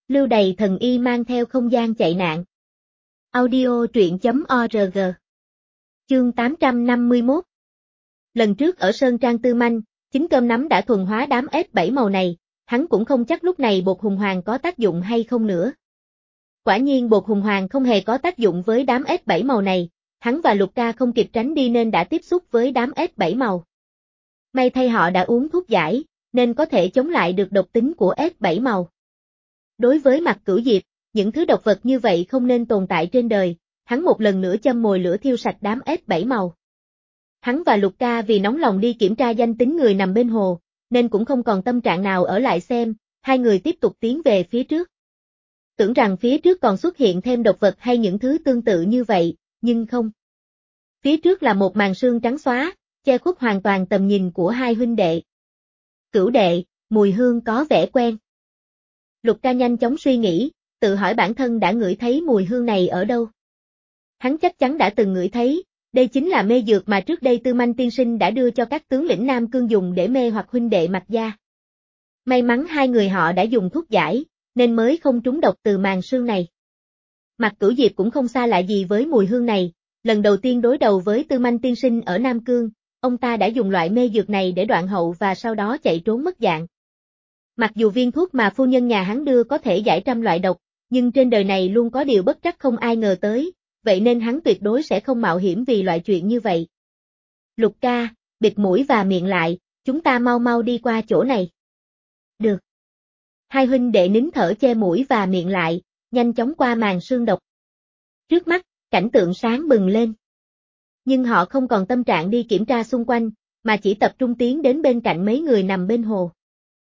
Lưu Đày thần y mang theo không gian chạy nạn. Audio truyện.org. Chương 851. Lần trước ở Sơn Trang Tư Manh, chính cơm nắm đã thuần hóa đám ếch 7 màu này, hắn cũng không chắc lúc này bột hùng hoàng có tác dụng hay không nữa. Quả nhiên bột hùng hoàng không hề có tác dụng với đám ếch 7 màu này, hắn và Lục Ca không kịp tránh đi nên đã tiếp xúc với đám ếch 7 màu. May thay họ đã uống thuốc giải, nên có thể chống lại được độc tính của ếch 7 màu. Đối với Mạc Cửu Diệp, những thứ độc vật như vậy không nên tồn tại trên đời, hắn một lần nữa châm mồi lửa thiêu sạch đám ếch 7 màu. Hắn và Lục Ca vì nóng lòng đi kiểm tra danh tính người nằm bên hồ, nên cũng không còn tâm trạng nào ở lại xem, hai người tiếp tục tiến về phía trước. Tưởng rằng phía trước còn xuất hiện thêm độc vật hay những thứ tương tự như vậy, nhưng không. Phía trước là một màn sương trắng xóa, che khuất hoàn toàn tầm nhìn của hai huynh đệ. Cửu đệ, mùi hương có vẻ quen. Lục Ca nhanh chóng suy nghĩ, tự hỏi bản thân đã ngửi thấy mùi hương này ở đâu. Hắn chắc chắn đã từng ngửi thấy, đây chính là mê dược mà trước đây Tư Manh tiên sinh đã đưa cho các tướng lĩnh Nam Cương dùng để mê hoặc huynh đệ Mạc gia. May mắn hai người họ đã dùng thuốc giải, nên mới không trúng độc từ màn sương này. Mạc Cửu Diệp cũng không xa lạ gì với mùi hương này, lần đầu tiên đối đầu với Tư Manh tiên sinh ở Nam Cương, ông ta đã dùng loại mê dược này để đoạn hậu và sau đó chạy trốn mất dạng. Mặc dù viên thuốc mà phu nhân nhà hắn đưa có thể giải trăm loại độc, nhưng trên đời này luôn có điều bất trắc không ai ngờ tới, vậy nên hắn tuyệt đối sẽ không mạo hiểm vì loại chuyện như vậy. Lục Ca, bịt mũi và miệng lại, chúng ta mau mau đi qua chỗ này. Được. Hai huynh đệ nín thở che mũi và miệng lại, nhanh chóng qua màn sương độc. Trước mắt, cảnh tượng sáng bừng lên. Nhưng họ không còn tâm trạng đi kiểm tra xung quanh, mà chỉ tập trung tiến đến bên cạnh mấy người nằm bên hồ.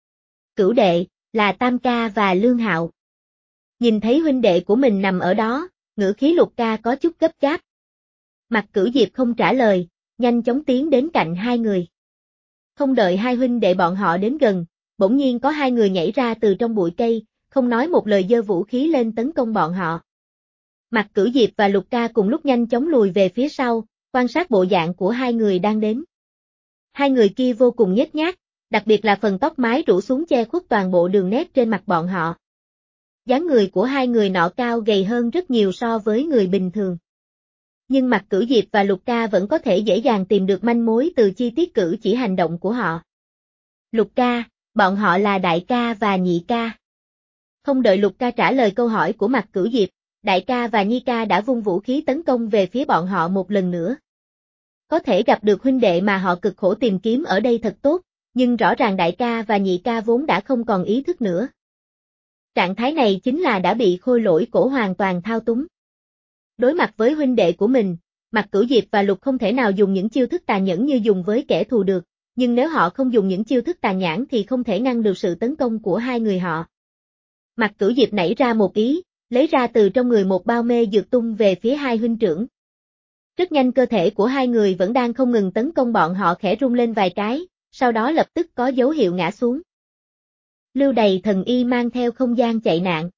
Cửu đệ, là Tam Ca và Lương Hạo. Nhìn thấy huynh đệ của mình nằm ở đó, ngữ khí Lục Ca có chút gấp gáp. Mạc Cửu Diệp không trả lời, nhanh chóng tiến đến cạnh hai người. Không đợi hai huynh đệ bọn họ đến gần, bỗng nhiên có hai người nhảy ra từ trong bụi cây, không nói một lời giơ vũ khí lên tấn công bọn họ. Mạc Cửu Diệp và Lục Ca cùng lúc nhanh chóng lùi về phía sau, quan sát bộ dạng của hai người đang đến. Hai người kia vô cùng nhếch nhác, đặc biệt là phần tóc mái rủ xuống che khuất toàn bộ đường nét trên mặt bọn họ. Dáng người của hai người nọ cao gầy hơn rất nhiều so với người bình thường. Nhưng Mạc Cửu Diệp và Lục Ca vẫn có thể dễ dàng tìm được manh mối từ chi tiết cử chỉ hành động của họ. Lục Ca, bọn họ là Đại Ca và Nhị Ca. Không đợi Lục Ca trả lời câu hỏi của Mạc Cửu Diệp, Đại Ca và Nhi Ca đã vung vũ khí tấn công về phía bọn họ một lần nữa. Có thể gặp được huynh đệ mà họ cực khổ tìm kiếm ở đây thật tốt, nhưng rõ ràng Đại Ca và Nhị Ca vốn đã không còn ý thức nữa. Trạng thái này chính là đã bị khôi lỗi cổ hoàn toàn thao túng. Đối mặt với huynh đệ của mình, Mạc Cửu Diệp và Lục không thể nào dùng những chiêu thức tàn nhẫn như dùng với kẻ thù được, nhưng nếu họ không dùng những chiêu thức tàn nhẫn thì không thể ngăn được sự tấn công của hai người họ. Mạc Cửu Diệp nảy ra một ý, lấy ra từ trong người một bao mê dược tung về phía hai huynh trưởng. Rất nhanh cơ thể của hai người vẫn đang không ngừng tấn công bọn họ khẽ rung lên vài cái, sau đó lập tức có dấu hiệu ngã xuống. Lưu Đày thần y mang theo không gian chạy nạn.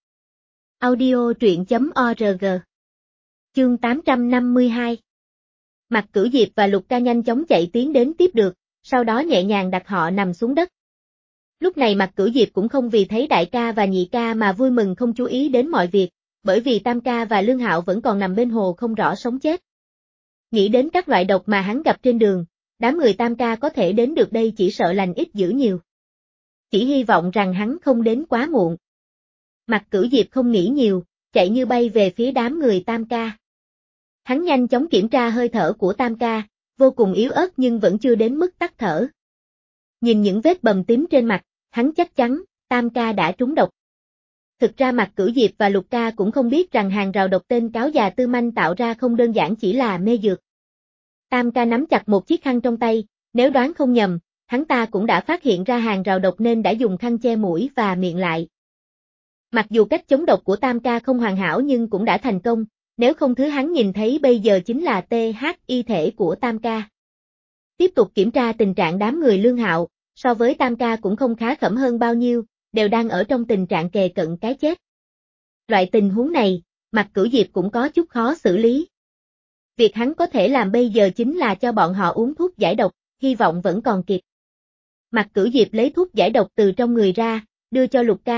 Audio truyện.org. Chương 852. Mạc Cửu Diệp và Lục Ca nhanh chóng chạy tiến đến tiếp được, sau đó nhẹ nhàng đặt họ nằm xuống đất. Lúc này Mạc Cửu Diệp cũng không vì thấy Đại Ca và Nhị Ca mà vui mừng không chú ý đến mọi việc, bởi vì Tam Ca và Lương Hạo vẫn còn nằm bên hồ không rõ sống chết. Nghĩ đến các loại độc mà hắn gặp trên đường, đám người Tam Ca có thể đến được đây chỉ sợ lành ít dữ nhiều. Chỉ hy vọng rằng hắn không đến quá muộn. Mạc Cửu Diệp không nghĩ nhiều, chạy như bay về phía đám người Tam Ca. Hắn nhanh chóng kiểm tra hơi thở của Tam Ca, vô cùng yếu ớt nhưng vẫn chưa đến mức tắt thở. Nhìn những vết bầm tím trên mặt, hắn chắc chắn, Tam Ca đã trúng độc. Thực ra Mạc Cửu Diệp và Lục Ca cũng không biết rằng hàng rào độc tên cáo già Tư Manh tạo ra không đơn giản chỉ là mê dược. Tam Ca nắm chặt một chiếc khăn trong tay, nếu đoán không nhầm, hắn ta cũng đã phát hiện ra hàng rào độc nên đã dùng khăn che mũi và miệng lại. Mặc dù cách chống độc của Tam Ca không hoàn hảo nhưng cũng đã thành công, nếu không thứ hắn nhìn thấy bây giờ chính là THY thể của Tam Ca. Tiếp tục kiểm tra tình trạng đám người Lương Hạo, so với Tam Ca cũng không khá khẩm hơn bao nhiêu, đều đang ở trong tình trạng kề cận cái chết. Loại tình huống này, Mạc Cửu Diệp cũng có chút khó xử lý. Việc hắn có thể làm bây giờ chính là cho bọn họ uống thuốc giải độc, hy vọng vẫn còn kịp. Mạc Cửu Diệp lấy thuốc giải độc từ trong người ra, đưa cho Lục Ca,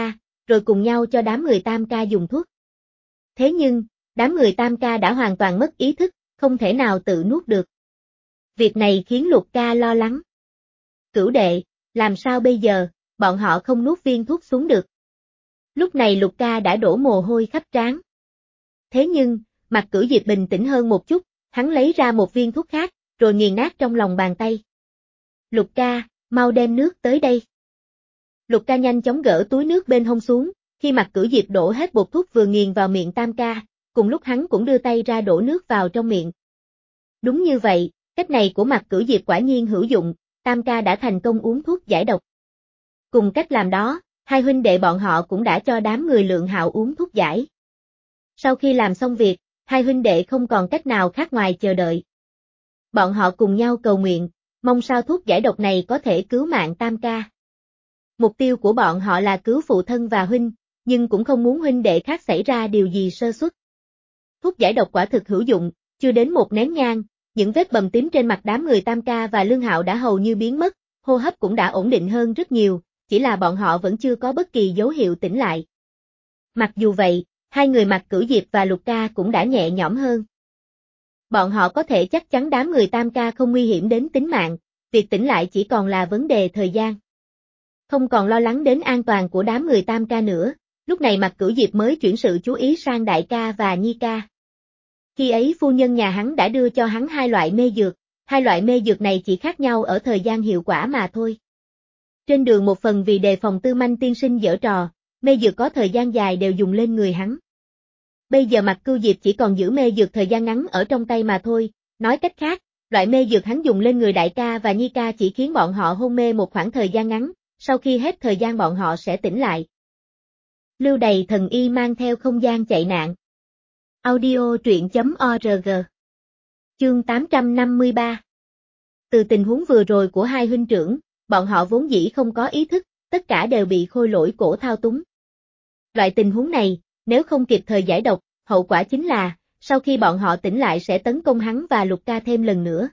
rồi cùng nhau cho đám người Tam Ca dùng thuốc. Thế nhưng, đám người Tam Ca đã hoàn toàn mất ý thức, không thể nào tự nuốt được. Việc này khiến Lục Ca lo lắng. Cửu đệ, làm sao bây giờ, bọn họ không nuốt viên thuốc xuống được. Lúc này Lục Ca đã đổ mồ hôi khắp trán. Thế nhưng, mặt Cửu Diệp bình tĩnh hơn một chút, hắn lấy ra một viên thuốc khác, rồi nghiền nát trong lòng bàn tay. Lục Ca, mau đem nước tới đây. Lục Ca nhanh chóng gỡ túi nước bên hông xuống, khi mặt Cửu Diệp đổ hết bột thuốc vừa nghiền vào miệng Tam Ca, cùng lúc hắn cũng đưa tay ra đổ nước vào trong miệng. Đúng như vậy, cách này của mặt Cửu Diệp quả nhiên hữu dụng, Tam Ca đã thành công uống thuốc giải độc. Cùng cách làm đó, hai huynh đệ bọn họ cũng đã cho đám người Lượng Hạo uống thuốc giải. Sau khi làm xong việc, hai huynh đệ không còn cách nào khác ngoài chờ đợi. Bọn họ cùng nhau cầu nguyện, mong sao thuốc giải độc này có thể cứu mạng Tam Ca. Mục tiêu của bọn họ là cứu phụ thân và huynh, nhưng cũng không muốn huynh đệ khác xảy ra điều gì sơ suất. Thuốc giải độc quả thực hữu dụng, chưa đến một nén nhang, những vết bầm tím trên mặt đám người Tam Ca và Lương Hạo đã hầu như biến mất, hô hấp cũng đã ổn định hơn rất nhiều, chỉ là bọn họ vẫn chưa có bất kỳ dấu hiệu tỉnh lại. Mặc dù vậy, hai người mặt Cửu Diệp và Lục Ca cũng đã nhẹ nhõm hơn. Bọn họ có thể chắc chắn đám người Tam Ca không nguy hiểm đến tính mạng, việc tỉnh lại chỉ còn là vấn đề thời gian. Không còn lo lắng đến an toàn của đám người Tam Ca nữa, lúc này mặt Cửu Diệp mới chuyển sự chú ý sang Đại Ca và Nhi Ca. Khi ấy phu nhân nhà hắn đã đưa cho hắn hai loại mê dược, hai loại mê dược này chỉ khác nhau ở thời gian hiệu quả mà thôi. Trên đường một phần vì đề phòng Tư Manh tiên sinh giở trò, mê dược có thời gian dài đều dùng lên người hắn. Bây giờ mặt Cửu Diệp chỉ còn giữ mê dược thời gian ngắn ở trong tay mà thôi, nói cách khác, loại mê dược hắn dùng lên người Đại Ca và Nhi Ca chỉ khiến bọn họ hôn mê một khoảng thời gian ngắn, sau khi hết thời gian bọn họ sẽ tỉnh lại. Lưu Đày thần y mang theo không gian chạy nạn. Audio truyện.org. Chương 853. Từ tình huống vừa rồi của hai huynh trưởng, bọn họ vốn dĩ không có ý thức, tất cả đều bị khôi lỗi cổ thao túng. Loại tình huống này, nếu không kịp thời giải độc, hậu quả chính là, sau khi bọn họ tỉnh lại sẽ tấn công hắn và Lục Ca thêm lần nữa.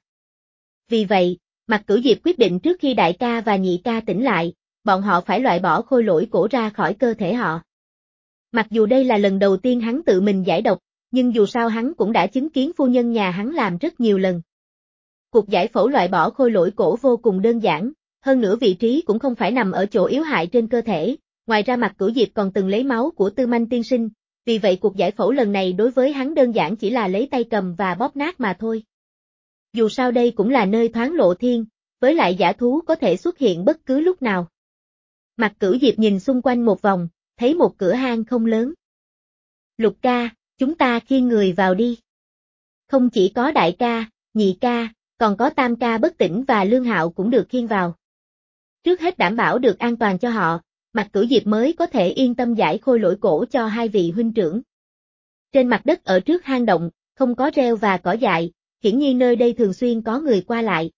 Vì vậy, mặt Cửu Diệp quyết định trước khi Đại Ca và Nhị Ca tỉnh lại, bọn họ phải loại bỏ khôi lỗi cổ ra khỏi cơ thể họ. Mặc dù đây là lần đầu tiên hắn tự mình giải độc, nhưng dù sao hắn cũng đã chứng kiến phu nhân nhà hắn làm rất nhiều lần. Cuộc giải phẫu loại bỏ khôi lỗi cổ vô cùng đơn giản, hơn nữa vị trí cũng không phải nằm ở chỗ yếu hại trên cơ thể, ngoài ra mặt Cửu Diệp còn từng lấy máu của Tư Manh tiên sinh, vì vậy cuộc giải phẫu lần này đối với hắn đơn giản chỉ là lấy tay cầm và bóp nát mà thôi. Dù sao đây cũng là nơi thoáng lộ thiên, với lại dã thú có thể xuất hiện bất cứ lúc nào. Mặt Cửu Diệp nhìn xung quanh một vòng, thấy một cửa hang không lớn. Lục Ca, chúng ta khiêng người vào đi. Không chỉ có Đại Ca, Nhị Ca, còn có Tam Ca bất tỉnh và Lương Hạo cũng được khiêng vào. Trước hết đảm bảo được an toàn cho họ, mặt Cửu Diệp mới có thể yên tâm giải khôi lỗi cổ cho hai vị huynh trưởng. Trên mặt đất ở trước hang động, không có rêu và cỏ dại, hiển nhiên nơi đây thường xuyên có người qua lại.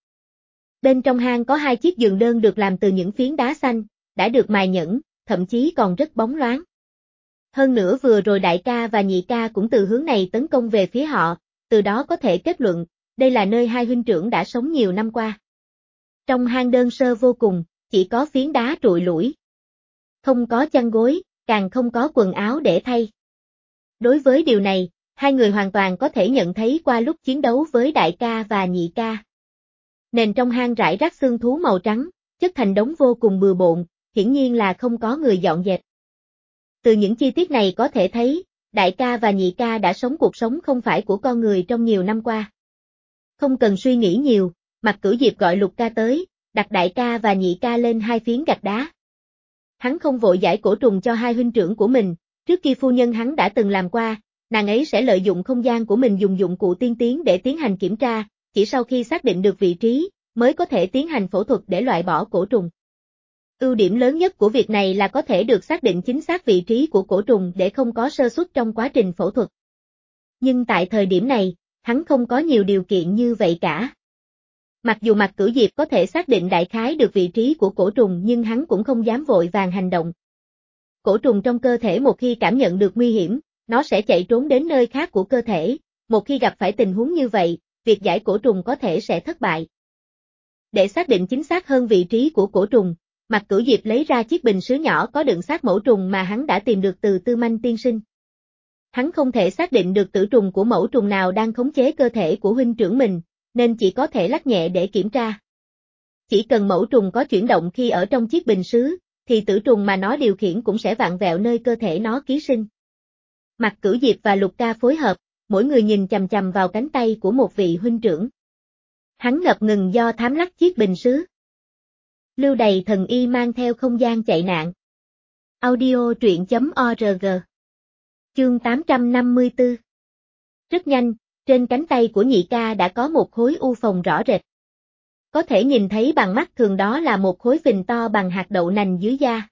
Bên trong hang có hai chiếc giường đơn được làm từ những phiến đá xanh, đã được mài nhẫn, thậm chí còn rất bóng loáng. Hơn nữa vừa rồi Đại Ca và Nhị Ca cũng từ hướng này tấn công về phía họ, từ đó có thể kết luận, đây là nơi hai huynh trưởng đã sống nhiều năm qua. Trong hang đơn sơ vô cùng, chỉ có phiến đá trụi lủi. Không có chăn gối, càng không có quần áo để thay. Đối với điều này, hai người hoàn toàn có thể nhận thấy qua lúc chiến đấu với Đại Ca và Nhị Ca. Nền trong hang rải rác xương thú màu trắng, chất thành đống vô cùng bừa bộn, hiển nhiên là không có người dọn dẹp. Từ những chi tiết này có thể thấy, Đại Ca và Nhị Ca đã sống cuộc sống không phải của con người trong nhiều năm qua. Không cần suy nghĩ nhiều, mặt Cửu Diệp gọi Lục Ca tới, đặt Đại Ca và Nhị Ca lên hai phiến gạch đá. Hắn không vội giải cổ trùng cho hai huynh trưởng của mình, trước khi phu nhân hắn đã từng làm qua, nàng ấy sẽ lợi dụng không gian của mình dùng dụng cụ tiên tiến để tiến hành kiểm tra, chỉ sau khi xác định được vị trí, mới có thể tiến hành phẫu thuật để loại bỏ cổ trùng. Ưu điểm lớn nhất của việc này là có thể được xác định chính xác vị trí của cổ trùng để không có sơ suất trong quá trình phẫu thuật. Nhưng tại thời điểm này, hắn không có nhiều điều kiện như vậy cả. Mặc dù mặt Cửu Diệp có thể xác định đại khái được vị trí của cổ trùng nhưng hắn cũng không dám vội vàng hành động. Cổ trùng trong cơ thể một khi cảm nhận được nguy hiểm, nó sẽ chạy trốn đến nơi khác của cơ thể, một khi gặp phải tình huống như vậy, việc giải cổ trùng có thể sẽ thất bại. Để xác định chính xác hơn vị trí của cổ trùng, Mạc Cửu Diệp lấy ra chiếc bình sứ nhỏ có đựng xác mẫu trùng mà hắn đã tìm được từ Tư Manh tiên sinh. Hắn không thể xác định được tử trùng của mẫu trùng nào đang khống chế cơ thể của huynh trưởng mình, nên chỉ có thể lắc nhẹ để kiểm tra. Chỉ cần mẫu trùng có chuyển động khi ở trong chiếc bình sứ, thì tử trùng mà nó điều khiển cũng sẽ vặn vẹo nơi cơ thể nó ký sinh. Mạc Cửu Diệp và Lục Ca phối hợp, mỗi người nhìn chằm chằm vào cánh tay của một vị huynh trưởng. Hắn ngập ngừng do thám lắc chiếc bình sứ. Lưu Đày thần y mang theo không gian chạy nạn. Audio truyện.org. Chương 854. Rất nhanh, trên cánh tay của nhị ca đã có một khối u phồng rõ rệt. Có thể nhìn thấy bằng mắt thường đó là một khối phình to bằng hạt đậu nành dưới da.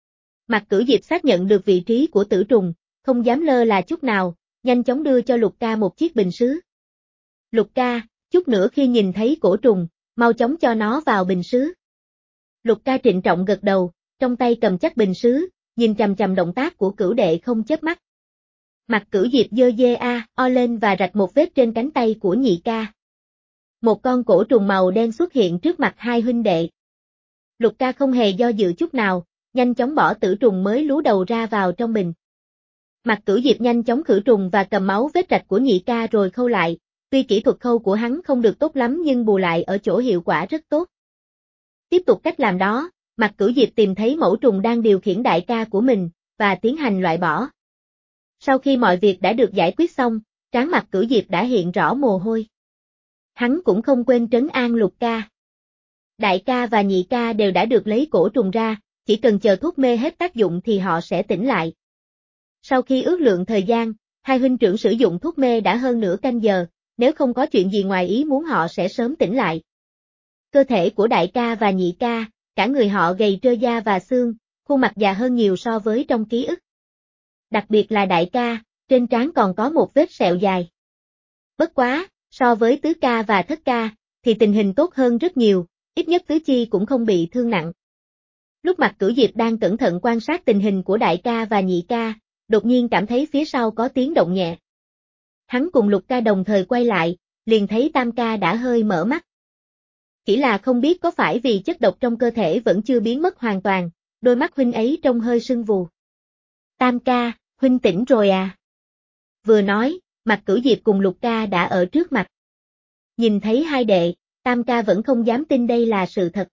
Mạc Cửu Diệp xác nhận được vị trí của tử trùng, không dám lơ là chút nào, nhanh chóng đưa cho Lục Ca một chiếc bình sứ. Lục Ca, chút nữa khi nhìn thấy cổ trùng, mau chóng cho nó vào bình sứ. Lục Ca trịnh trọng gật đầu, trong tay cầm chắc bình sứ, nhìn chằm chằm động tác của Cửu đệ không chớp mắt. Mạc Cửu Diệp giơ o lên và rạch một vết trên cánh tay của nhị ca. Một con cổ trùng màu đen xuất hiện trước mặt hai huynh đệ. Lục Ca không hề do dự chút nào, nhanh chóng bỏ tử trùng mới lú đầu ra vào trong bình. Mạc Cửu Diệp nhanh chóng khử trùng và cầm máu vết rạch của nhị ca rồi khâu lại, tuy kỹ thuật khâu của hắn không được tốt lắm nhưng bù lại ở chỗ hiệu quả rất tốt. Tiếp tục cách làm đó, Mạc Cửu Diệp tìm thấy mẫu trùng đang điều khiển đại ca của mình, và tiến hành loại bỏ. Sau khi mọi việc đã được giải quyết xong, trán Mạc Cửu Diệp đã hiện rõ mồ hôi. Hắn cũng không quên trấn an Lục Ca. Đại ca và nhị ca đều đã được lấy cổ trùng ra, chỉ cần chờ thuốc mê hết tác dụng thì họ sẽ tỉnh lại. Sau khi ước lượng thời gian, hai huynh trưởng sử dụng thuốc mê đã hơn nửa canh giờ, nếu không có chuyện gì ngoài ý muốn họ sẽ sớm tỉnh lại. Cơ thể của đại ca và nhị ca, cả người họ gầy trơ da và xương, khuôn mặt già hơn nhiều so với trong ký ức. Đặc biệt là đại ca, trên trán còn có một vết sẹo dài. Bất quá, so với tứ ca và thất ca, thì tình hình tốt hơn rất nhiều, ít nhất tứ chi cũng không bị thương nặng. Lúc Mạc Cửu Diệp đang cẩn thận quan sát tình hình của đại ca và nhị ca, đột nhiên cảm thấy phía sau có tiếng động nhẹ. Hắn cùng Lục Ca đồng thời quay lại, liền thấy Tam ca đã hơi mở mắt. Chỉ là không biết có phải vì chất độc trong cơ thể vẫn chưa biến mất hoàn toàn, đôi mắt huynh ấy trông hơi sưng vù. Tam ca, huynh tỉnh rồi à? Vừa nói, Mạc Cửu Diệp cùng Lục Ca đã ở trước mặt. Nhìn thấy hai đệ, Tam ca vẫn không dám tin đây là sự thật.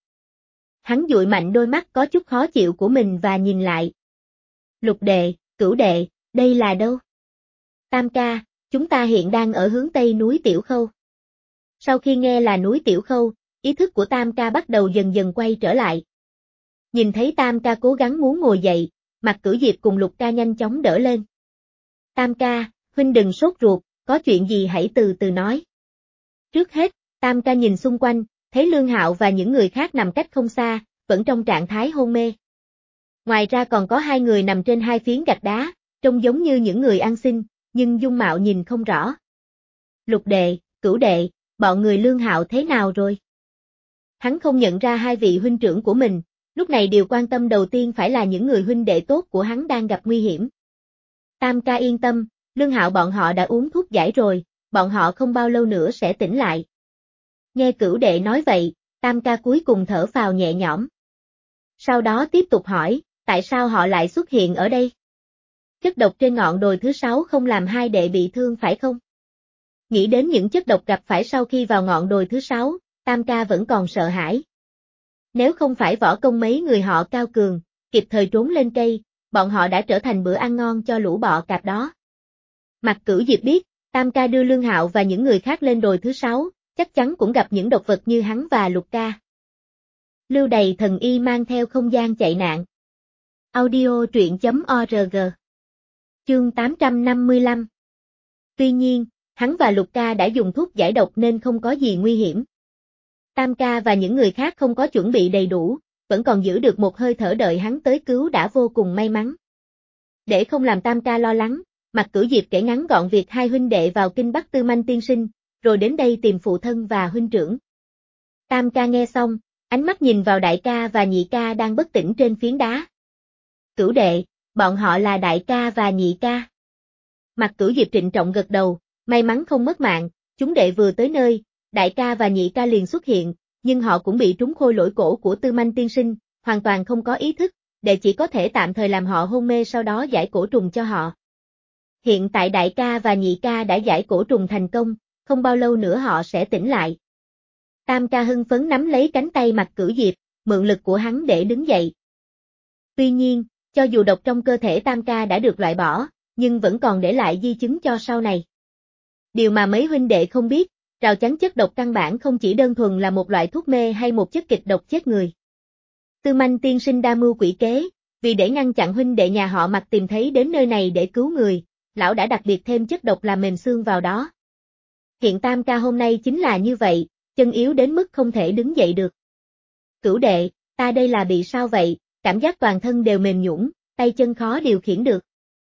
Hắn dụi mạnh đôi mắt có chút khó chịu của mình và nhìn lại. Lục đệ, Cửu đệ, đây là đâu? Tam ca, chúng ta hiện đang ở hướng tây núi Tiểu Khâu. Sau khi nghe là núi Tiểu Khâu, ý thức của Tam ca bắt đầu dần dần quay trở lại. Nhìn thấy Tam ca cố gắng muốn ngồi dậy, Mạc Cửu Diệp cùng Lục Ca nhanh chóng đỡ lên. Tam ca, huynh đừng sốt ruột, có chuyện gì hãy từ từ nói. Trước hết, Tam ca nhìn xung quanh, thấy Lương Hạo và những người khác nằm cách không xa, vẫn trong trạng thái hôn mê. Ngoài ra còn có hai người nằm trên hai phiến gạch đá, trông giống như những người ăn xin, nhưng dung mạo nhìn không rõ. Lục đệ, Cửu đệ, bọn người Lương Hạo thế nào rồi? Hắn không nhận ra hai vị huynh trưởng của mình, lúc này điều quan tâm đầu tiên phải là những người huynh đệ tốt của hắn đang gặp nguy hiểm. Tam ca yên tâm, Lương Hạo bọn họ đã uống thuốc giải rồi, bọn họ không bao lâu nữa sẽ tỉnh lại. Nghe Cửu đệ nói vậy, Tam ca cuối cùng thở phào nhẹ nhõm. Sau đó tiếp tục hỏi, tại sao họ lại xuất hiện ở đây? Chất độc trên ngọn đồi thứ 6 không làm hai đệ bị thương phải không? Nghĩ đến những chất độc gặp phải sau khi vào ngọn đồi thứ 6, Tam ca vẫn còn sợ hãi. Nếu không phải võ công mấy người họ cao cường, kịp thời trốn lên cây, bọn họ đã trở thành bữa ăn ngon cho lũ bọ cạp đó. Mạc Cửu Diệp biết, Tam ca đưa Lương Hạo và những người khác lên đồi thứ 6, chắc chắn cũng gặp những độc vật như hắn và Lục Ca. Lưu Đày thần y mang theo không gian chạy nạn. Audio truyện.org. Chương 855. Tuy nhiên, hắn và Lục Ca đã dùng thuốc giải độc nên không có gì nguy hiểm. Tam ca và những người khác không có chuẩn bị đầy đủ, vẫn còn giữ được một hơi thở đợi hắn tới cứu đã vô cùng may mắn. Để không làm Tam ca lo lắng, Mạc Cửu Diệp kể ngắn gọn việc hai huynh đệ vào kinh Bắc Tư Manh tiên sinh, rồi đến đây tìm phụ thân và huynh trưởng. Tam ca nghe xong, ánh mắt nhìn vào đại ca và nhị ca đang bất tỉnh trên phiến đá. Cửu đệ, bọn họ là đại ca và nhị ca. Mạc Cửu Diệp trịnh trọng gật đầu, may mắn không mất mạng, chúng đệ vừa tới nơi, đại ca và nhị ca liền xuất hiện, nhưng họ cũng bị trúng khôi lỗi cổ của Tư Manh tiên sinh, hoàn toàn không có ý thức, đệ chỉ có thể tạm thời làm họ hôn mê sau đó giải cổ trùng cho họ. Hiện tại đại ca và nhị ca đã giải cổ trùng thành công, không bao lâu nữa họ sẽ tỉnh lại. Tam ca hưng phấn nắm lấy cánh tay Mạc Cửu Diệp, mượn lực của hắn để đứng dậy. Tuy nhiên, cho dù độc trong cơ thể Tam ca đã được loại bỏ, nhưng vẫn còn để lại di chứng cho sau này. Điều mà mấy huynh đệ không biết, rào chắn chất độc căn bản không chỉ đơn thuần là một loại thuốc mê hay một chất kịch độc chết người. Tư Manh tiên sinh đa mưu quỷ kế, vì để ngăn chặn huynh đệ nhà họ Mạc tìm thấy đến nơi này để cứu người, lão đã đặc biệt thêm chất độc làm mềm xương vào đó. Hiện Tam ca hôm nay chính là như vậy, chân yếu đến mức không thể đứng dậy được. Cửu đệ, ta đây là bị sao vậy, cảm giác toàn thân đều mềm nhũn, tay chân khó điều khiển được.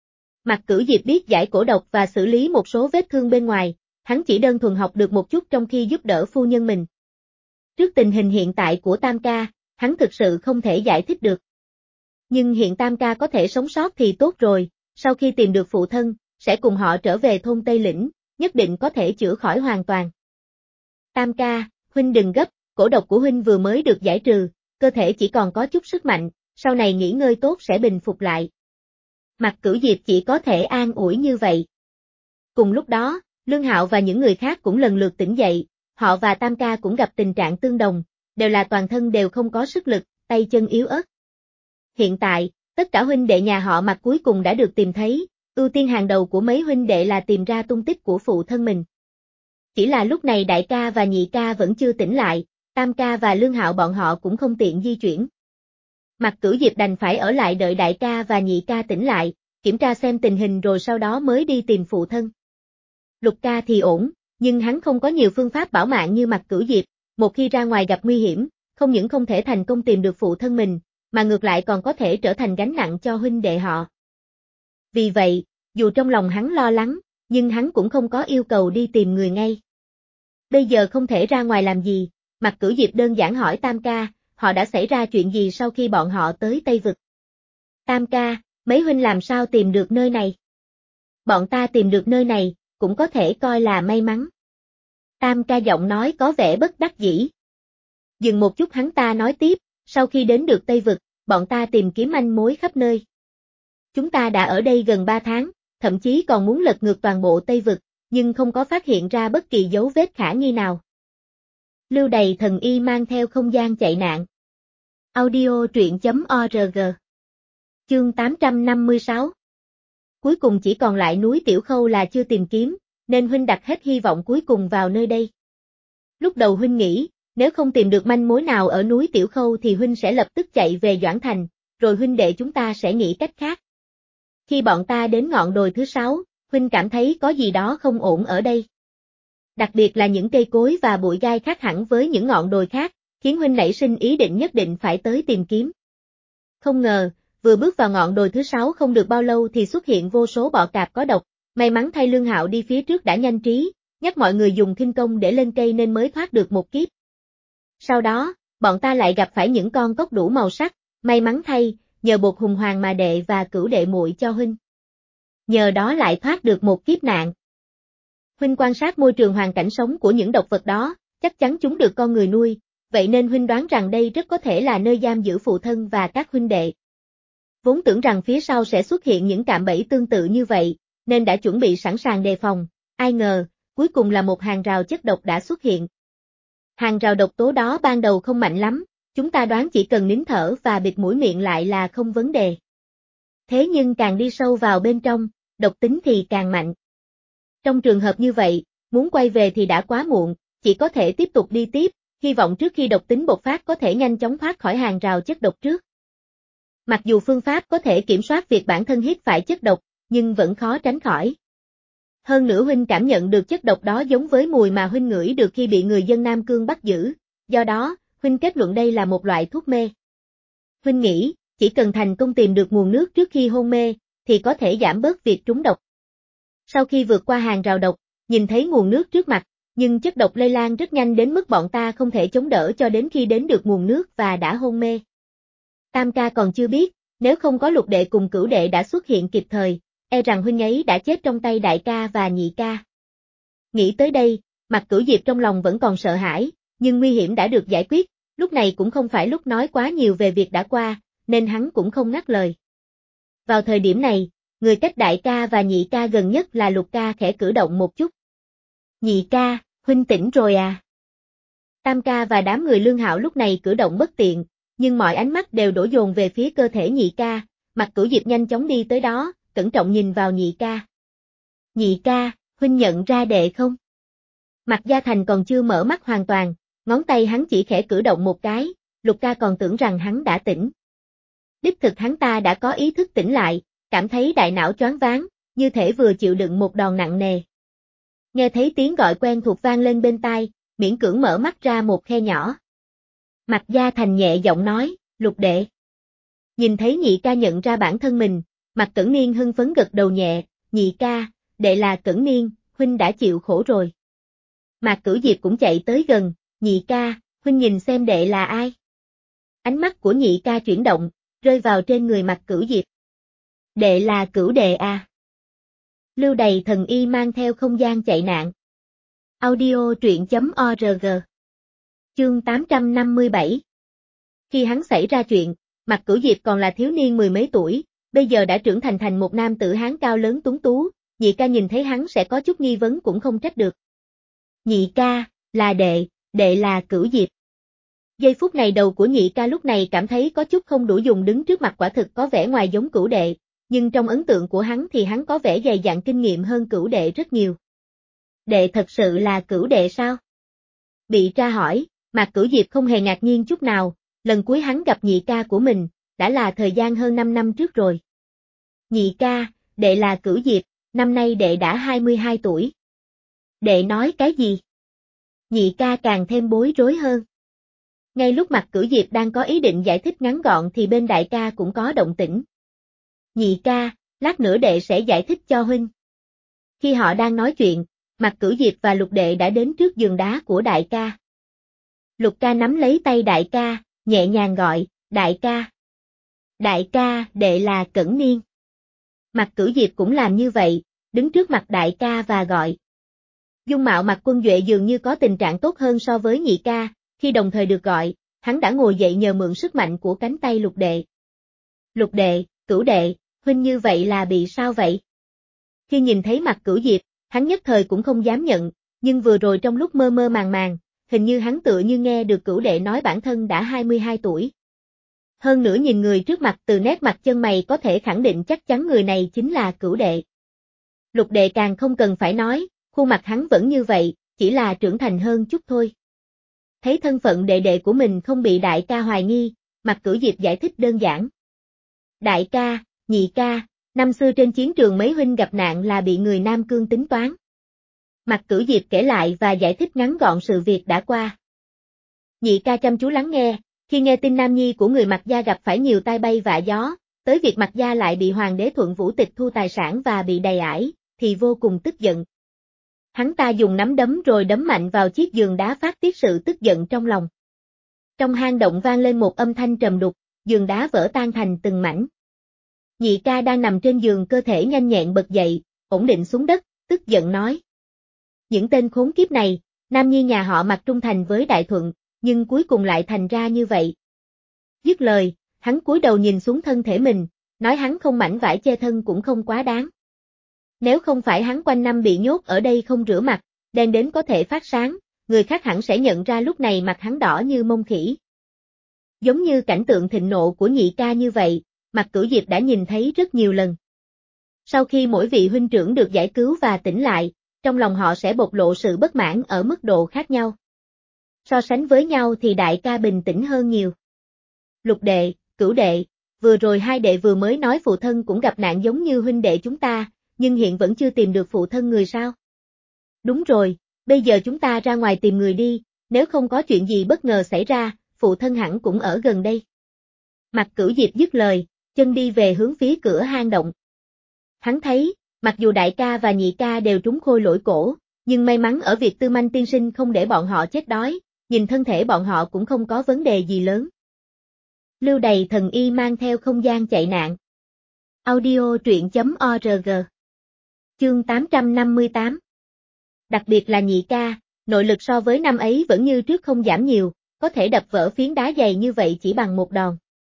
Mạc Cửu Diệp biết giải cổ độc và xử lý một số vết thương bên ngoài, hắn chỉ đơn thuần học được một chút trong khi giúp đỡ phu nhân mình. Trước tình hình hiện tại của Tam ca, hắn thực sự không thể giải thích được. Nhưng hiện Tam ca có thể sống sót thì tốt rồi, sau khi tìm được phụ thân, sẽ cùng họ trở về thôn Tây Lĩnh, nhất định có thể chữa khỏi hoàn toàn. Tam ca, huynh đừng gấp, cổ độc của huynh vừa mới được giải trừ, cơ thể chỉ còn có chút sức mạnh, sau này nghỉ ngơi tốt sẽ bình phục lại. Mạc Cửu Diệp chỉ có thể an ủi như vậy. Cùng lúc đó, Lương Hạo và những người khác cũng lần lượt tỉnh dậy, họ và Tam ca cũng gặp tình trạng tương đồng, đều là toàn thân đều không có sức lực, tay chân yếu ớt. Hiện tại, tất cả huynh đệ nhà họ Mạc cuối cùng đã được tìm thấy, ưu tiên hàng đầu của mấy huynh đệ là tìm ra tung tích của phụ thân mình. Chỉ là lúc này đại ca và nhị ca vẫn chưa tỉnh lại, Tam ca và Lương Hạo bọn họ cũng không tiện di chuyển. Mạc Cửu Diệp đành phải ở lại đợi đại ca và nhị ca tỉnh lại, kiểm tra xem tình hình rồi sau đó mới đi tìm phụ thân. Lục ca thì ổn, nhưng hắn không có nhiều phương pháp bảo mạng như Mạc Cửu Diệp, một khi ra ngoài gặp nguy hiểm, không những không thể thành công tìm được phụ thân mình, mà ngược lại còn có thể trở thành gánh nặng cho huynh đệ họ. Vì vậy, dù trong lòng hắn lo lắng, nhưng hắn cũng không có yêu cầu đi tìm người ngay. Bây giờ không thể ra ngoài làm gì, Mạc Cửu Diệp đơn giản hỏi Tam ca, họ đã xảy ra chuyện gì sau khi bọn họ tới Tây Vực. Tam ca, mấy huynh làm sao tìm được nơi này? Bọn ta tìm được nơi này, cũng có thể coi là may mắn. Tam ca giọng nói có vẻ bất đắc dĩ. Dừng một chút hắn ta nói tiếp, sau khi đến được Tây Vực, bọn ta tìm kiếm manh mối khắp nơi. Chúng ta đã ở đây gần 3 tháng, thậm chí còn muốn lật ngược toàn bộ Tây Vực, nhưng không có phát hiện ra bất kỳ dấu vết khả nghi nào. Lưu Đày thần y mang theo không gian chạy nạn. Audio truyện.org. Chương 856. Cuối cùng chỉ còn lại núi Tiểu Khâu là chưa tìm kiếm, nên huynh đặt hết hy vọng cuối cùng vào nơi đây. Lúc đầu huynh nghĩ, nếu không tìm được manh mối nào ở núi Tiểu Khâu thì huynh sẽ lập tức chạy về Doãn Thành, rồi huynh đệ chúng ta sẽ nghĩ cách khác. Khi bọn ta đến ngọn đồi thứ 6, huynh cảm thấy có gì đó không ổn ở đây. Đặc biệt là những cây cối và bụi gai khác hẳn với những ngọn đồi khác, khiến huynh nảy sinh ý định nhất định phải tới tìm kiếm. Không ngờ, vừa bước vào ngọn đồi thứ 6 không được bao lâu thì xuất hiện vô số bọ cạp có độc, may mắn thay Lương Hạo đi phía trước đã nhanh trí, nhắc mọi người dùng khinh công để lên cây nên mới thoát được một kiếp. Sau đó, bọn ta lại gặp phải những con cóc đủ màu sắc, may mắn thay, nhờ bột hùng hoàng mà đệ và cửu đệ muội cho huynh. Nhờ đó lại thoát được một kiếp nạn. Huynh quan sát môi trường hoàn cảnh sống của những độc vật đó, chắc chắn chúng được con người nuôi, vậy nên huynh đoán rằng đây rất có thể là nơi giam giữ phụ thân và các huynh đệ. Vốn tưởng rằng phía sau sẽ xuất hiện những cạm bẫy tương tự như vậy, nên đã chuẩn bị sẵn sàng đề phòng, ai ngờ, cuối cùng là một hàng rào chất độc đã xuất hiện. Hàng rào độc tố đó ban đầu không mạnh lắm, chúng ta đoán chỉ cần nín thở và bịt mũi miệng lại là không vấn đề. Thế nhưng càng đi sâu vào bên trong, độc tính thì càng mạnh. Trong trường hợp như vậy, muốn quay về thì đã quá muộn, chỉ có thể tiếp tục đi tiếp, hy vọng trước khi độc tính bộc phát có thể nhanh chóng thoát khỏi hàng rào chất độc trước. Mặc dù phương pháp có thể kiểm soát việc bản thân hít phải chất độc, nhưng vẫn khó tránh khỏi. Hơn nữa huynh cảm nhận được chất độc đó giống với mùi mà huynh ngửi được khi bị người dân Nam Cương bắt giữ, do đó, huynh kết luận đây là một loại thuốc mê. Huynh nghĩ, chỉ cần thành công tìm được nguồn nước trước khi hôn mê, thì có thể giảm bớt việc trúng độc. Sau khi vượt qua hàng rào độc, nhìn thấy nguồn nước trước mặt, nhưng chất độc lây lan rất nhanh đến mức bọn ta không thể chống đỡ cho đến khi đến được nguồn nước và đã hôn mê. Tam ca còn chưa biết, nếu không có Lục đệ cùng Cửu đệ đã xuất hiện kịp thời, e rằng huynh ấy đã chết trong tay đại ca và nhị ca. Nghĩ tới đây, Mạc Cửu Diệp trong lòng vẫn còn sợ hãi, nhưng nguy hiểm đã được giải quyết, lúc này cũng không phải lúc nói quá nhiều về việc đã qua, nên hắn cũng không ngắt lời. Vào thời điểm này, người cách đại ca và nhị ca gần nhất là Lục ca khẽ cử động một chút. Nhị ca, huynh tỉnh rồi à? Tam ca và đám người Lương Hạo lúc này cử động bất tiện, nhưng mọi ánh mắt đều đổ dồn về phía cơ thể nhị ca, Mạc Cửu Diệp nhanh chóng đi tới đó, cẩn trọng nhìn vào nhị ca. Nhị ca, huynh nhận ra đệ không? Mạc Gia Thành còn chưa mở mắt hoàn toàn, ngón tay hắn chỉ khẽ cử động một cái, Lục ca còn tưởng rằng hắn đã tỉnh. Đích thực hắn ta đã có ý thức tỉnh lại, cảm thấy đại não choáng váng, như thể vừa chịu đựng một đòn nặng nề. Nghe thấy tiếng gọi quen thuộc vang lên bên tai, miễn cưỡng mở mắt ra một khe nhỏ. Mạc Gia Thành nhẹ giọng nói, Lục đệ. Nhìn thấy nhị ca nhận ra bản thân mình, Mạc Cẩn Niên hưng phấn gật đầu nhẹ, nhị ca, đệ là Cẩn Niên, huynh đã chịu khổ rồi. Mạc Cửu Diệp cũng chạy tới gần, nhị ca, huynh nhìn xem đệ là ai. Ánh mắt của nhị ca chuyển động, rơi vào trên người Mạc Cửu Diệp. Đệ là Cửu đệ à? Lưu Đầy Thần Y mang theo không gian chạy nạn. Audio truyện.org. Chương 857. Khi hắn xảy ra chuyện, Mạc Cửu Diệp còn là thiếu niên mười mấy tuổi, bây giờ đã trưởng thành một nam tử hán cao lớn tuấn tú, nhị ca nhìn thấy hắn sẽ có chút nghi vấn cũng không trách được. Nhị ca, là đệ là Cửu Diệp. Giây phút này đầu của nhị ca lúc này cảm thấy có chút không đủ dùng, đứng trước mặt quả thực có vẻ ngoài giống Cửu đệ, nhưng trong ấn tượng của hắn thì hắn có vẻ dày dặn kinh nghiệm hơn Cửu đệ rất nhiều. Đệ thật sự là Cửu đệ sao? Bị tra hỏi, Mạc Cửu Diệp không hề ngạc nhiên chút nào, lần cuối hắn gặp nhị ca của mình, đã là thời gian hơn 5 năm trước rồi. Nhị ca, đệ là Cửu Diệp, năm nay đệ đã 22 tuổi. Đệ nói cái gì? Nhị ca càng thêm bối rối hơn. Ngay lúc Mạc Cửu Diệp đang có ý định giải thích ngắn gọn thì bên đại ca cũng có động tĩnh. Nhị ca, lát nữa đệ sẽ giải thích cho huynh. Khi họ đang nói chuyện, Mạc Cửu Diệp và Lục đệ đã đến trước giường đá của đại ca. Lục ca nắm lấy tay đại ca, nhẹ nhàng gọi, đại ca. Đại ca, đệ là Cẩn Niên. Mạc Cửu Diệp cũng làm như vậy, đứng trước mặt đại ca và gọi. Dung mạo Mạc Quân Duệ dường như có tình trạng tốt hơn so với nhị ca, khi đồng thời được gọi, hắn đã ngồi dậy nhờ mượn sức mạnh của cánh tay Lục đệ. Lục đệ, Cửu đệ, huynh như vậy là bị sao vậy? Khi nhìn thấy Mạc Cửu Diệp, hắn nhất thời cũng không dám nhận, nhưng vừa rồi trong lúc mơ mơ màng, hình như hắn tựa như nghe được Cửu đệ nói bản thân đã 22 tuổi. Hơn nữa nhìn người trước mặt từ nét mặt chân mày có thể khẳng định chắc chắn người này chính là Cửu đệ. Lục đệ càng không cần phải nói, khuôn mặt hắn vẫn như vậy, chỉ là trưởng thành hơn chút thôi. Thấy thân phận đệ đệ của mình không bị đại ca hoài nghi, Mạc Cửu Diệp giải thích đơn giản. Đại ca, nhị ca, năm xưa trên chiến trường mấy huynh gặp nạn là bị người Nam Cương tính toán. Mạc Cửu Diệp kể lại và giải thích ngắn gọn sự việc đã qua. Nhị ca chăm chú lắng nghe, khi nghe tin nam nhi của người Mạc gia gặp phải nhiều tai bay vạ gió, tới việc Mạc gia lại bị hoàng đế Thuận Vũ tịch thu tài sản và bị đầy ải, thì vô cùng tức giận. Hắn ta dùng nắm đấm rồi đấm mạnh vào chiếc giường đá phát tiết sự tức giận trong lòng. Trong hang động vang lên một âm thanh trầm đục, giường đá vỡ tan thành từng mảnh. Nhị ca đang nằm trên giường cơ thể nhanh nhẹn bật dậy, ổn định xuống đất, tức giận nói. Những tên khốn kiếp này, nam nhi nhà họ Mạc trung thành với Đại Thuận, nhưng cuối cùng lại thành ra như vậy. Dứt lời, hắn cúi đầu nhìn xuống thân thể mình, nói hắn không mảnh vải che thân cũng không quá đáng. Nếu không phải hắn quanh năm bị nhốt ở đây không rửa mặt, đen đến có thể phát sáng, người khác hẳn sẽ nhận ra lúc này mặt hắn đỏ như mông khỉ. Giống như cảnh tượng thịnh nộ của nhị ca như vậy, Mạc Cửu Diệp đã nhìn thấy rất nhiều lần. Sau khi mỗi vị huynh trưởng được giải cứu và tỉnh lại, trong lòng họ sẽ bộc lộ sự bất mãn ở mức độ khác nhau. So sánh với nhau thì đại ca bình tĩnh hơn nhiều. Lục đệ, Cửu đệ, vừa rồi hai đệ vừa mới nói phụ thân cũng gặp nạn giống như huynh đệ chúng ta, nhưng hiện vẫn chưa tìm được phụ thân người sao? Đúng rồi, bây giờ chúng ta ra ngoài tìm người đi, nếu không có chuyện gì bất ngờ xảy ra, phụ thân hẳn cũng ở gần đây. Mạc Cửu Diệp dứt lời, chân đi về hướng phía cửa hang động. Hắn thấy, mặc dù đại ca và nhị ca đều trúng khôi lỗi cổ, nhưng may mắn ở việc Tư Manh tiên sinh không để bọn họ chết đói, nhìn thân thể bọn họ cũng không có vấn đề gì lớn. Lưu Đầy Thần Y mang theo không gian chạy nạn. Audio truyện.org. Chương 858. Đặc biệt là nhị ca, nội lực so với năm ấy vẫn như trước không giảm nhiều, có thể đập vỡ phiến đá dày như vậy chỉ bằng một đòn.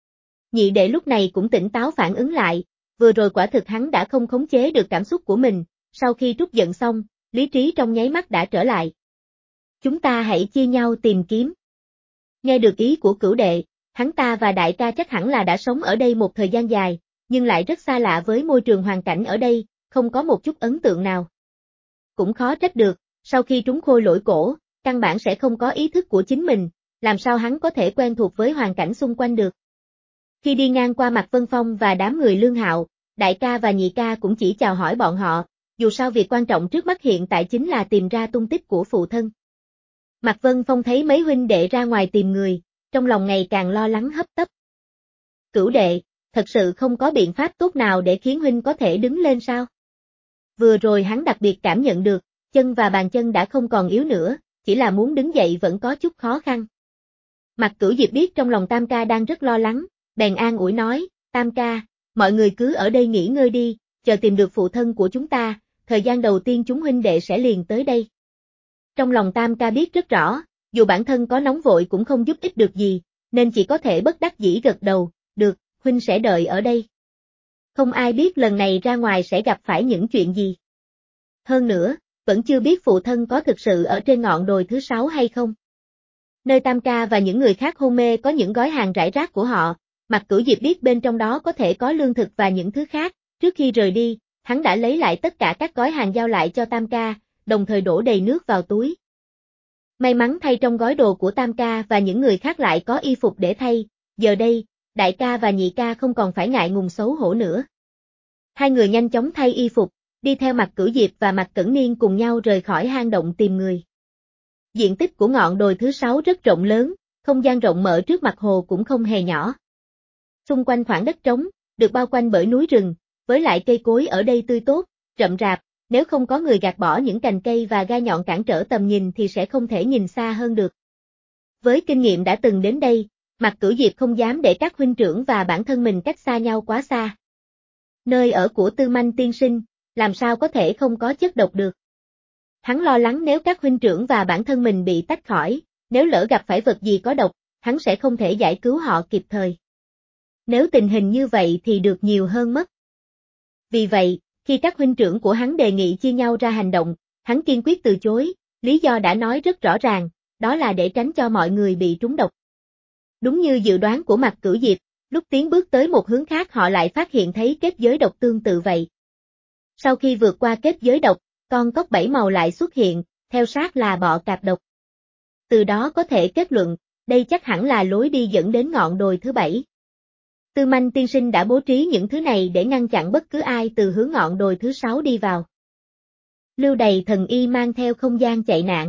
Nhị đệ lúc này cũng tỉnh táo phản ứng lại, vừa rồi quả thực hắn đã không khống chế được cảm xúc của mình, sau khi trút giận xong, lý trí trong nháy mắt đã trở lại. Chúng ta hãy chia nhau tìm kiếm. Nghe được ý của Cửu đệ, hắn ta và đại ca chắc hẳn là đã sống ở đây một thời gian dài, nhưng lại rất xa lạ với môi trường hoàn cảnh ở đây, không có một chút ấn tượng nào. Cũng khó trách được, sau khi trúng khôi lỗi cổ, căn bản sẽ không có ý thức của chính mình, làm sao hắn có thể quen thuộc với hoàn cảnh xung quanh được. Khi đi ngang qua Mạc Vân Phong và đám người Lương Hạo, đại ca và nhị ca cũng chỉ chào hỏi bọn họ, dù sao việc quan trọng trước mắt hiện tại chính là tìm ra tung tích của phụ thân. Mạc Vân Phong thấy mấy huynh đệ ra ngoài tìm người, trong lòng ngày càng lo lắng hấp tấp. Cửu đệ, thật sự không có biện pháp tốt nào để khiến huynh có thể đứng lên sao? Vừa rồi hắn đặc biệt cảm nhận được, chân và bàn chân đã không còn yếu nữa, chỉ là muốn đứng dậy vẫn có chút khó khăn. Mạc Cửu Diệp biết trong lòng Tam ca đang rất lo lắng, bèn an ủi nói, Tam ca, mọi người cứ ở đây nghỉ ngơi đi, chờ tìm được phụ thân của chúng ta, thời gian đầu tiên chúng huynh đệ sẽ liền tới đây. Trong lòng Tam ca biết rất rõ, dù bản thân có nóng vội cũng không giúp ích được gì, nên chỉ có thể bất đắc dĩ gật đầu, được, huynh sẽ đợi ở đây. Không ai biết lần này ra ngoài sẽ gặp phải những chuyện gì. Hơn nữa, vẫn chưa biết phụ thân có thực sự ở trên ngọn đồi thứ 6 hay không. Nơi Tam ca và những người khác hôn mê có những gói hàng rải rác của họ, Mạc Cửu Diệp biết bên trong đó có thể có lương thực và những thứ khác, trước khi rời đi, hắn đã lấy lại tất cả các gói hàng giao lại cho Tam ca, đồng thời đổ đầy nước vào túi. May mắn thay trong gói đồ của Tam ca và những người khác lại có y phục để thay, giờ đây, đại ca và nhị ca không còn phải ngại ngùng xấu hổ nữa. Hai người nhanh chóng thay y phục, đi theo Mạc Cửu Diệp và Mạc Cẩn Niên cùng nhau rời khỏi hang động tìm người. Diện tích của ngọn đồi thứ 6 rất rộng lớn, không gian rộng mở trước mặt hồ cũng không hề nhỏ. Xung quanh khoảng đất trống, được bao quanh bởi núi rừng, với lại cây cối ở đây tươi tốt, rậm rạp, nếu không có người gạt bỏ những cành cây và gai nhọn cản trở tầm nhìn thì sẽ không thể nhìn xa hơn được. Với kinh nghiệm đã từng đến đây, Mạc Cửu Diệp không dám để các huynh trưởng và bản thân mình cách xa nhau quá xa. Nơi ở của Tư Manh tiên sinh, làm sao có thể không có chất độc được. Hắn lo lắng nếu các huynh trưởng và bản thân mình bị tách khỏi, nếu lỡ gặp phải vật gì có độc, hắn sẽ không thể giải cứu họ kịp thời. Nếu tình hình như vậy thì được nhiều hơn mất. Vì vậy, khi các huynh trưởng của hắn đề nghị chia nhau ra hành động, hắn kiên quyết từ chối, lý do đã nói rất rõ ràng, đó là để tránh cho mọi người bị trúng độc. Đúng như dự đoán của Mạc Cửu Diệp, lúc tiến bước tới một hướng khác họ lại phát hiện thấy kết giới độc tương tự vậy. Sau khi vượt qua kết giới độc, con cóc bảy màu lại xuất hiện, theo sát là bọ cạp độc. Từ đó có thể kết luận, đây chắc hẳn là lối đi dẫn đến ngọn đồi thứ 7. Tư Manh tiên sinh đã bố trí những thứ này để ngăn chặn bất cứ ai từ hướng ngọn đồi thứ 6 đi vào. Lưu Đầy thần y mang theo không gian chạy nạn.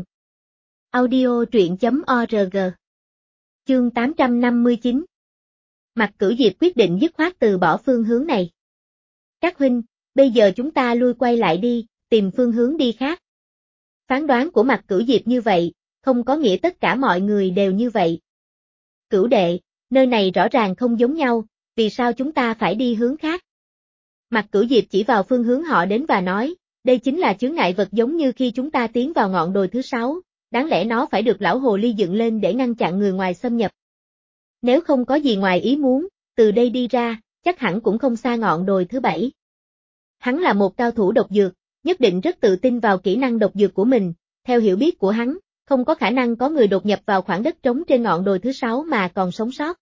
Audio truyện.org. Chương 859. Mạc Cửu Diệp quyết định dứt khoát từ bỏ phương hướng này. Các huynh, bây giờ chúng ta lui quay lại đi, tìm phương hướng đi khác. Phán đoán của Mạc Cửu Diệp như vậy, không có nghĩa tất cả mọi người đều như vậy. Cửu đệ, nơi này rõ ràng không giống nhau, vì sao chúng ta phải đi hướng khác? Mạc Cửu Diệp chỉ vào phương hướng họ đến và nói, đây chính là chướng ngại vật giống như khi chúng ta tiến vào ngọn đồi thứ 6, đáng lẽ nó phải được lão hồ ly dựng lên để ngăn chặn người ngoài xâm nhập. Nếu không có gì ngoài ý muốn, từ đây đi ra, chắc hẳn cũng không xa ngọn đồi thứ 7. Hắn là một cao thủ độc dược, nhất định rất tự tin vào kỹ năng độc dược của mình, theo hiểu biết của hắn, không có khả năng có người đột nhập vào khoảng đất trống trên ngọn đồi thứ 6 mà còn sống sót.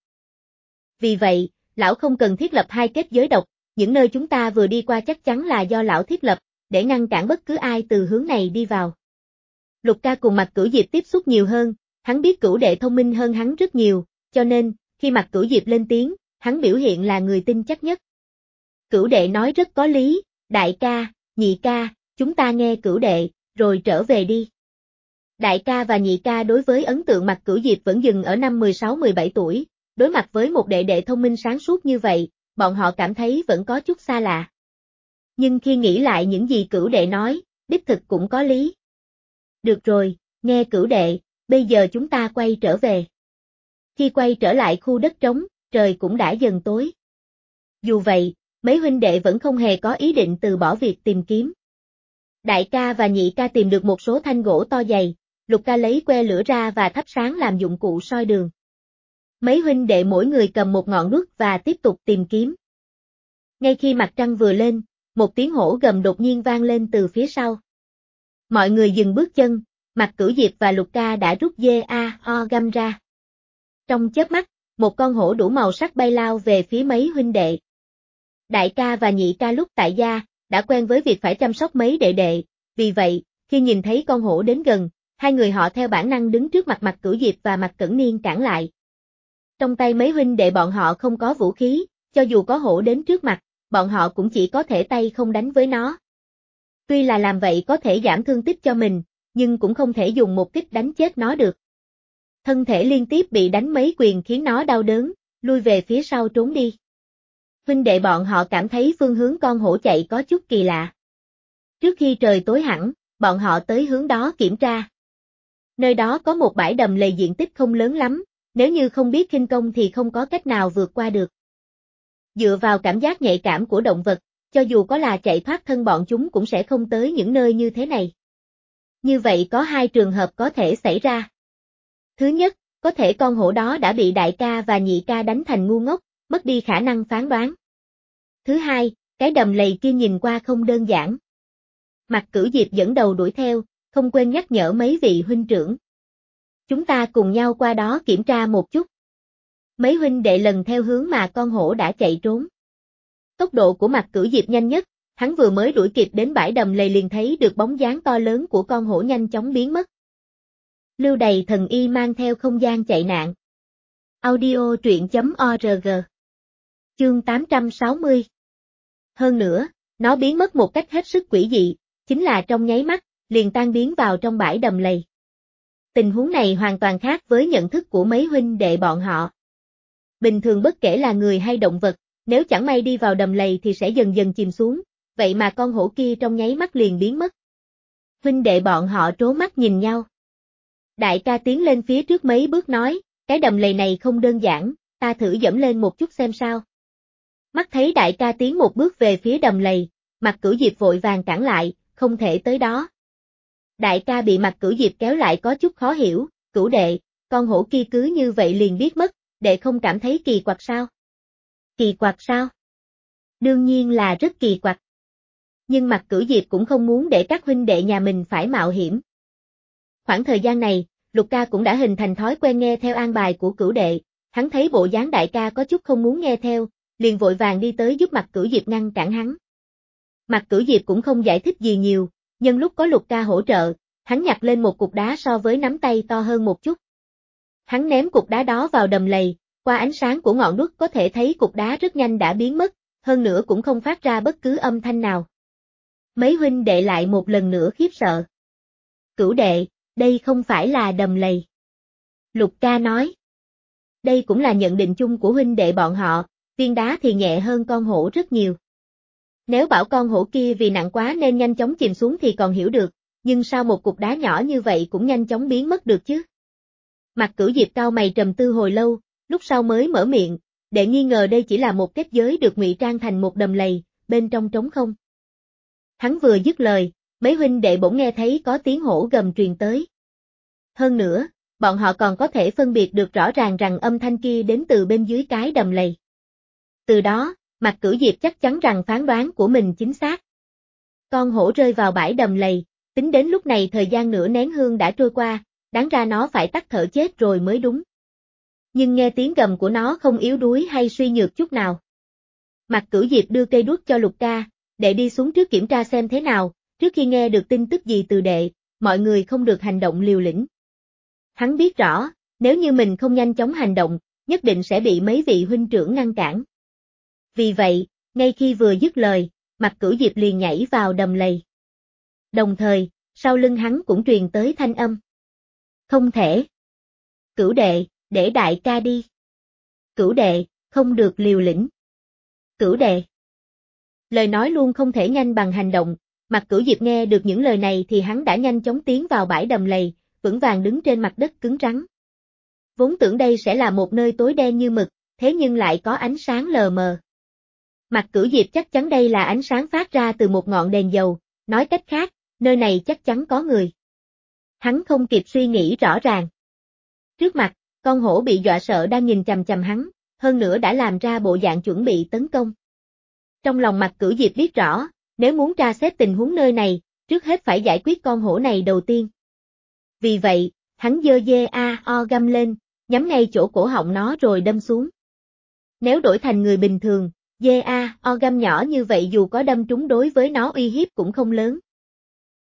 Vì vậy, lão không cần thiết lập hai kết giới độc, những nơi chúng ta vừa đi qua chắc chắn là do lão thiết lập, để ngăn cản bất cứ ai từ hướng này đi vào. Lục ca cùng Mạc Cửu Diệp tiếp xúc nhiều hơn, hắn biết Cửu đệ thông minh hơn hắn rất nhiều, cho nên, khi Mạc Cửu Diệp lên tiếng, hắn biểu hiện là người tin chắc nhất. Cửu đệ nói rất có lý, đại ca, nhị ca, chúng ta nghe Cửu đệ, rồi trở về đi. Đại ca và nhị ca đối với ấn tượng Mạc Cửu Diệp vẫn dừng ở năm 16-17 tuổi, đối mặt với một đệ đệ thông minh sáng suốt như vậy, bọn họ cảm thấy vẫn có chút xa lạ. Nhưng khi nghĩ lại những gì Cửu đệ nói, đích thực cũng có lý. Được rồi, nghe Cửu đệ, bây giờ chúng ta quay trở về. Khi quay trở lại khu đất trống, trời cũng đã dần tối. Dù vậy, mấy huynh đệ vẫn không hề có ý định từ bỏ việc tìm kiếm. Đại ca và nhị ca tìm được một số thanh gỗ to dày, Lục Ca lấy que lửa ra và thắp sáng làm dụng cụ soi đường. Mấy huynh đệ mỗi người cầm một ngọn đuốc và tiếp tục tìm kiếm. Ngay khi mặt trăng vừa lên, một tiếng hổ gầm đột nhiên vang lên từ phía sau. Mọi người dừng bước chân, Mạc Cửu Diệp và Lục Ca đã rút dao găm ra. Trong chớp mắt, một con hổ đủ màu sắc bay lao về phía mấy huynh đệ. Đại ca và nhị ca lúc tại gia, đã quen với việc phải chăm sóc mấy đệ đệ, vì vậy, khi nhìn thấy con hổ đến gần, hai người họ theo bản năng đứng trước mặt Mạc Cửu Diệp và Mạc Cẩn Niên cản lại. Trong tay mấy huynh đệ bọn họ không có vũ khí, cho dù có hổ đến trước mặt, bọn họ cũng chỉ có thể tay không đánh với nó. Tuy là làm vậy có thể giảm thương tích cho mình, nhưng cũng không thể dùng một kích đánh chết nó được. Thân thể liên tiếp bị đánh mấy quyền khiến nó đau đớn, lui về phía sau trốn đi. Huynh đệ bọn họ cảm thấy phương hướng con hổ chạy có chút kỳ lạ. Trước khi trời tối hẳn, bọn họ tới hướng đó kiểm tra. Nơi đó có một bãi đầm lầy diện tích không lớn lắm, nếu như không biết khinh công thì không có cách nào vượt qua được. Dựa vào cảm giác nhạy cảm của động vật, cho dù có là chạy thoát thân bọn chúng cũng sẽ không tới những nơi như thế này. Như vậy có hai trường hợp có thể xảy ra. Thứ nhất, có thể con hổ đó đã bị đại ca và nhị ca đánh thành ngu ngốc, mất đi khả năng phán đoán. Thứ hai, cái đầm lầy kia nhìn qua không đơn giản. Mạc Cửu Diệp dẫn đầu đuổi theo, không quên nhắc nhở mấy vị huynh trưởng. Chúng ta cùng nhau qua đó kiểm tra một chút. Mấy huynh đệ lần theo hướng mà con hổ đã chạy trốn. Tốc độ của Mạc Cửu Diệp nhanh nhất, hắn vừa mới đuổi kịp đến bãi đầm lầy liền thấy được bóng dáng to lớn của con hổ nhanh chóng biến mất. Lưu Đày Thần Y mang theo không gian chạy nạn. Audio truyện.org. Chương 860. Hơn nữa, nó biến mất một cách hết sức quỷ dị, chính là trong nháy mắt, liền tan biến vào trong bãi đầm lầy. Tình huống này hoàn toàn khác với nhận thức của mấy huynh đệ bọn họ. Bình thường bất kể là người hay động vật, nếu chẳng may đi vào đầm lầy thì sẽ dần dần chìm xuống, vậy mà con hổ kia trong nháy mắt liền biến mất. Huynh đệ bọn họ trố mắt nhìn nhau. Đại ca tiến lên phía trước mấy bước nói, cái đầm lầy này không đơn giản, ta thử dẫm lên một chút xem sao. Mắt thấy đại ca tiến một bước về phía đầm lầy, Mạc Cửu Diệp vội vàng cản lại, không thể tới đó. Đại ca bị Mạc Cửu Diệp kéo lại có chút khó hiểu, Cửu đệ, con hổ kia cứ như vậy liền biết mất, đệ không cảm thấy kỳ quặc sao? Kỳ quặc sao? Đương nhiên là rất kỳ quặc. Nhưng Mạc Cửu Diệp cũng không muốn để các huynh đệ nhà mình phải mạo hiểm. Khoảng thời gian này, Lục Ca cũng đã hình thành thói quen nghe theo an bài của Cửu đệ, hắn thấy bộ dáng đại ca có chút không muốn nghe theo, liền vội vàng đi tới giúp Mạc Cửu Diệp ngăn cản hắn. Mạc Cửu Diệp cũng không giải thích gì nhiều, nhân lúc có Lục Ca hỗ trợ, hắn nhặt lên một cục đá so với nắm tay to hơn một chút. Hắn ném cục đá đó vào đầm lầy, qua ánh sáng của ngọn đuốc có thể thấy cục đá rất nhanh đã biến mất, hơn nữa cũng không phát ra bất cứ âm thanh nào. Mấy huynh đệ lại một lần nữa khiếp sợ. Cửu đệ, đây không phải là đầm lầy. Lục Ca nói. Đây cũng là nhận định chung của huynh đệ bọn họ, viên đá thì nhẹ hơn con hổ rất nhiều. Nếu bảo con hổ kia vì nặng quá nên nhanh chóng chìm xuống thì còn hiểu được, nhưng sao một cục đá nhỏ như vậy cũng nhanh chóng biến mất được chứ? Mạc Cửu Diệp cau mày trầm tư hồi lâu, lúc sau mới mở miệng, đệ nghi ngờ đây chỉ là một kết giới được ngụy trang thành một đầm lầy, bên trong trống không. Hắn vừa dứt lời, mấy huynh đệ bỗng nghe thấy có tiếng hổ gầm truyền tới. Hơn nữa, bọn họ còn có thể phân biệt được rõ ràng rằng âm thanh kia đến từ bên dưới cái đầm lầy. Từ đó, Mạc Cửu Diệp chắc chắn rằng phán đoán của mình chính xác. Con hổ rơi vào bãi đầm lầy, tính đến lúc này thời gian nửa nén hương đã trôi qua, đáng ra nó phải tắt thở chết rồi mới đúng. Nhưng nghe tiếng gầm của nó không yếu đuối hay suy nhược chút nào. Mạc Cửu Diệp đưa cây đuốc cho Lục Ca, đệ đi xuống trước kiểm tra xem thế nào, trước khi nghe được tin tức gì từ đệ, mọi người không được hành động liều lĩnh. Hắn biết rõ, nếu như mình không nhanh chóng hành động, nhất định sẽ bị mấy vị huynh trưởng ngăn cản. Vì vậy, ngay khi vừa dứt lời, Mạc Cửu Diệp liền nhảy vào đầm lầy. Đồng thời, sau lưng hắn cũng truyền tới thanh âm. Không thể. Cửu đệ, để đại ca đi. Cửu đệ, không được liều lĩnh. Cửu đệ. Lời nói luôn không thể nhanh bằng hành động, Mạc Cửu Diệp nghe được những lời này thì hắn đã nhanh chóng tiến vào bãi đầm lầy, vững vàng đứng trên mặt đất cứng rắn. Vốn tưởng đây sẽ là một nơi tối đen như mực, thế nhưng lại có ánh sáng lờ mờ. Mạc Cửu Diệp chắc chắn đây là ánh sáng phát ra từ một ngọn đèn dầu, nói cách khác, nơi này chắc chắn có người. Hắn không kịp suy nghĩ rõ ràng. Trước mặt, con hổ bị dọa sợ đang nhìn chằm chằm hắn, hơn nữa đã làm ra bộ dạng chuẩn bị tấn công. Trong lòng Mạc Cửu Diệp biết rõ, nếu muốn tra xét tình huống nơi này, trước hết phải giải quyết con hổ này đầu tiên. Vì vậy, hắn giơ dao găm lên, nhắm ngay chỗ cổ họng nó rồi đâm xuống. Nếu đổi thành người bình thường, dao găm nhỏ như vậy dù có đâm trúng đối với nó uy hiếp cũng không lớn,